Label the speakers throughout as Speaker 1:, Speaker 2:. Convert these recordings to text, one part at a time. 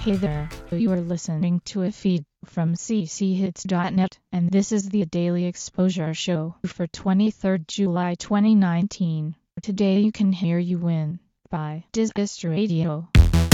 Speaker 1: Hey there, you are listening to a feed from cchits.net, and this is the Daily Exposure Show for 23rd July 2019. Today you can hear You Win by Disgust Radio.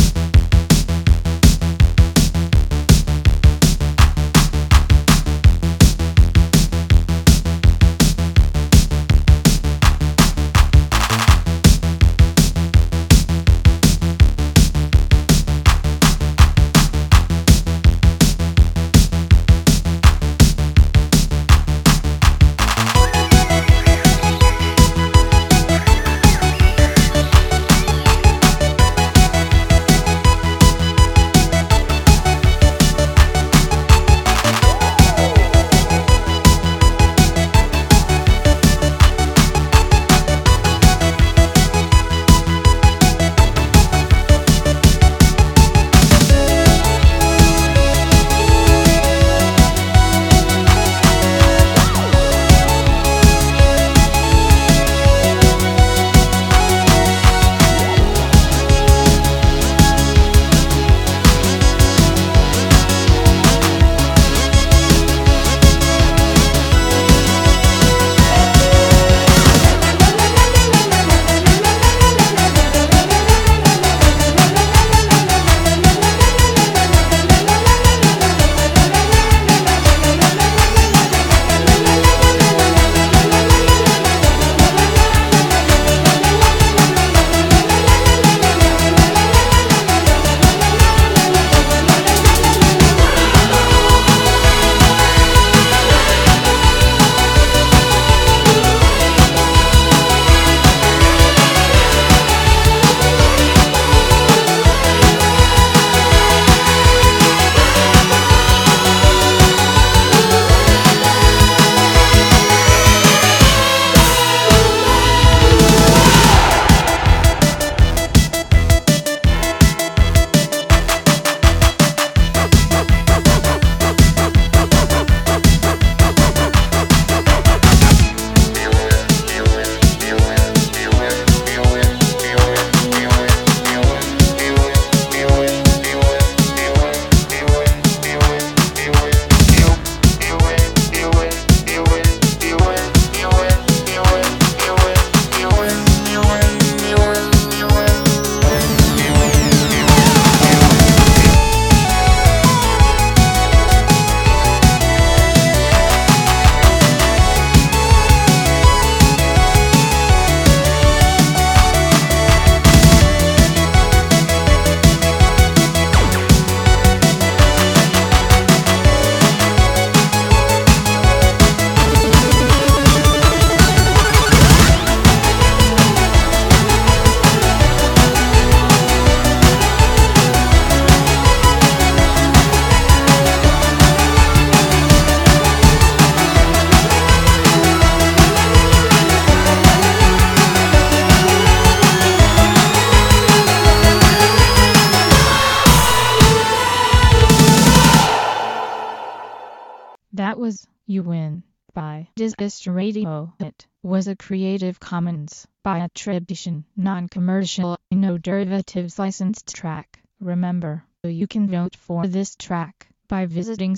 Speaker 1: That was You Win by Disgust Radio. It was a Creative Commons by attribution, non-commercial, no derivatives licensed track. Remember, you can vote for this track by visiting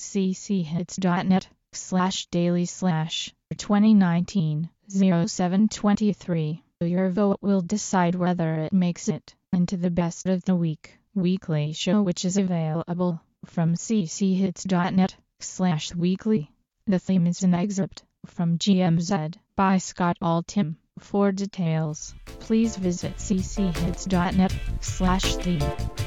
Speaker 1: cchits.net/daily/2019-0723. Your vote will decide whether it makes it into the Best of the Week weekly show, which is available from cchits.net/weekly. The theme is an excerpt from GMZ by Scott Altham. For details, please visit cchits.net/theme.